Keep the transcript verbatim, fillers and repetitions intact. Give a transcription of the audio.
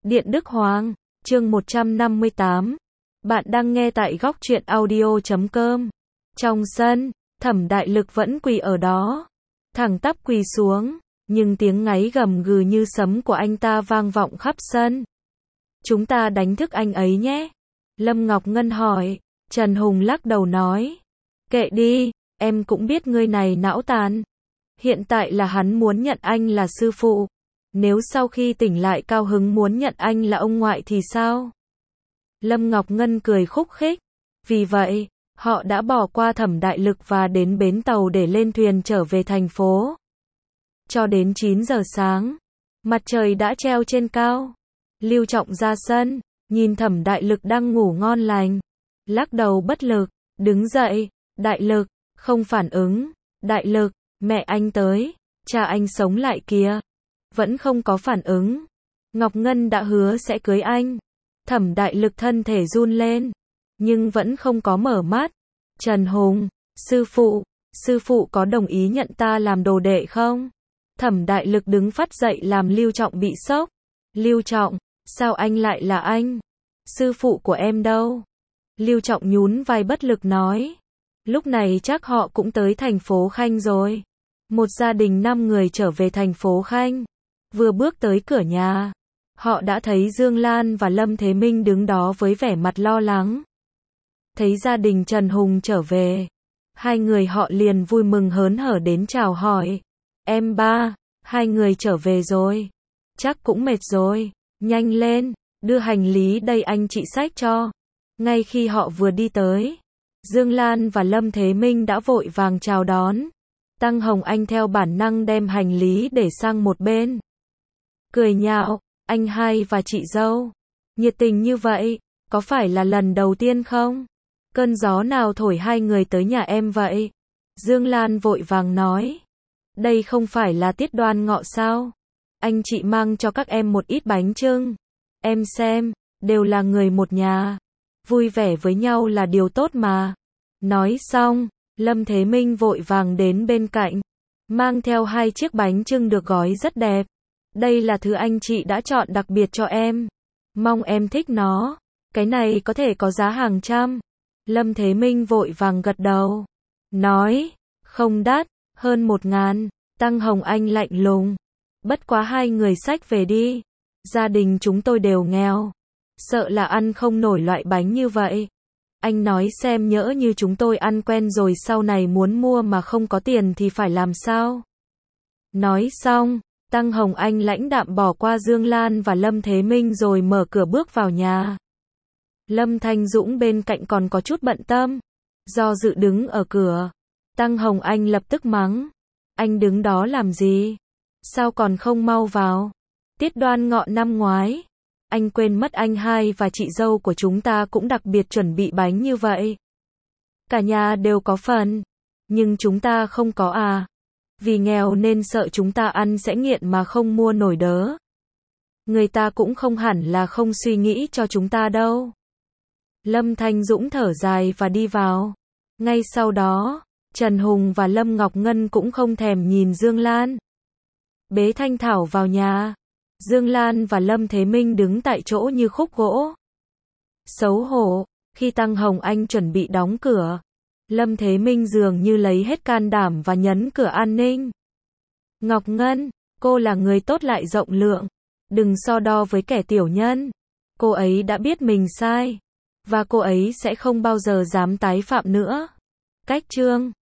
Điện Đức Hoàng, chương một trăm năm mươi tám. Bạn đang nghe tại góc truyện audio chấm com. Trong sân, Thẩm Đại Lực vẫn quỳ ở đó, thẳng tắp quỳ xuống, nhưng tiếng ngáy gầm gừ như sấm của anh ta vang vọng khắp sân. Chúng ta đánh thức anh ấy nhé. Lâm Ngọc Ngân hỏi. Trần Hùng lắc đầu nói. Kệ đi, em cũng biết ngươi này não tàn. Hiện tại là hắn muốn nhận anh là sư phụ. Nếu sau khi tỉnh lại cao hứng muốn nhận anh là ông ngoại thì sao? Lâm Ngọc Ngân cười khúc khích. Vì vậy, họ đã bỏ qua Thẩm Đại Lực và đến bến tàu để lên thuyền trở về thành phố. Cho đến chín giờ sáng, mặt trời đã treo trên cao. Lưu Trọng ra sân, nhìn Thẩm Đại Lực đang ngủ ngon lành. Lắc đầu bất lực, đứng dậy. Đại Lực, không phản ứng. Đại Lực, mẹ anh tới, cha anh sống lại kìa. Vẫn không có phản ứng. Ngọc Ngân đã hứa sẽ cưới anh. Thẩm Đại Lực thân thể run lên, nhưng vẫn không có mở mắt. Trần Hùng, sư phụ, sư phụ có đồng ý nhận ta làm đồ đệ không? Thẩm Đại Lực đứng phát dậy làm Lưu Trọng bị sốc. Lưu Trọng, sao anh lại là anh? Sư phụ của em đâu? Lưu Trọng nhún vai bất lực nói. Lúc này chắc họ cũng tới thành phố Khanh rồi. Một gia đình năm người trở về thành phố Khanh. Vừa bước tới cửa nhà, họ đã thấy Dương Lan và Lâm Thế Minh đứng đó với vẻ mặt lo lắng. Thấy gia đình Trần Hùng trở về, hai người họ liền vui mừng hớn hở đến chào hỏi. Em ba, hai người trở về rồi. Chắc cũng mệt rồi, nhanh lên, đưa hành lý đây anh chị xách cho. Ngay khi họ vừa đi tới, Dương Lan và Lâm Thế Minh đã vội vàng chào đón. Tăng Hồng Anh theo bản năng đem hành lý để sang một bên. Cười nhạo, anh hai và chị dâu, nhiệt tình như vậy, có phải là lần đầu tiên không? Cơn gió nào thổi hai người tới nhà em vậy? Dương Lan vội vàng nói. Đây không phải là tiết đoan ngọ sao? Anh chị mang cho các em một ít bánh chưng. Em xem, đều là người một nhà. Vui vẻ với nhau là điều tốt mà. Nói xong, Lâm Thế Minh vội vàng đến bên cạnh, mang theo hai chiếc bánh chưng được gói rất đẹp. Đây là thứ anh chị đã chọn đặc biệt cho em. Mong em thích nó. Cái này có thể có giá hàng trăm. Lâm Thế Minh vội vàng gật đầu. Nói, không đắt, hơn một ngàn. Tăng Hồng Anh lạnh lùng. Bất quá hai người xách về đi. Gia đình chúng tôi đều nghèo. Sợ là ăn không nổi loại bánh như vậy. Anh nói xem nhỡ như chúng tôi ăn quen rồi sau này muốn mua mà không có tiền thì phải làm sao? Nói xong, Tăng Hồng Anh lãnh đạm bỏ qua Dương Lan và Lâm Thế Minh rồi mở cửa bước vào nhà. Lâm Thanh Dũng bên cạnh còn có chút bận tâm, do dự đứng ở cửa. Tăng Hồng Anh lập tức mắng. Anh đứng đó làm gì? Sao còn không mau vào? Tiết đoan ngọ năm ngoái, anh quên mất anh hai và chị dâu của chúng ta cũng đặc biệt chuẩn bị bánh như vậy. Cả nhà đều có phần, nhưng chúng ta không có à? Vì nghèo nên sợ chúng ta ăn sẽ nghiện mà không mua nổi đớ. Người ta cũng không hẳn là không suy nghĩ cho chúng ta đâu. Lâm Thanh Dũng thở dài và đi vào. Ngay sau đó, Trần Hùng và Lâm Ngọc Ngân cũng không thèm nhìn Dương Lan. Bế Thanh Thảo vào nhà. Dương Lan và Lâm Thế Minh đứng tại chỗ như khúc gỗ. Xấu hổ, khi Tăng Hồng Anh chuẩn bị đóng cửa, Lâm Thế Minh dường như lấy hết can đảm và nhấn cửa an ninh. Ngọc Ngân, cô là người tốt lại rộng lượng. Đừng so đo với kẻ tiểu nhân. Cô ấy đã biết mình sai. Và cô ấy sẽ không bao giờ dám tái phạm nữa. Cách chương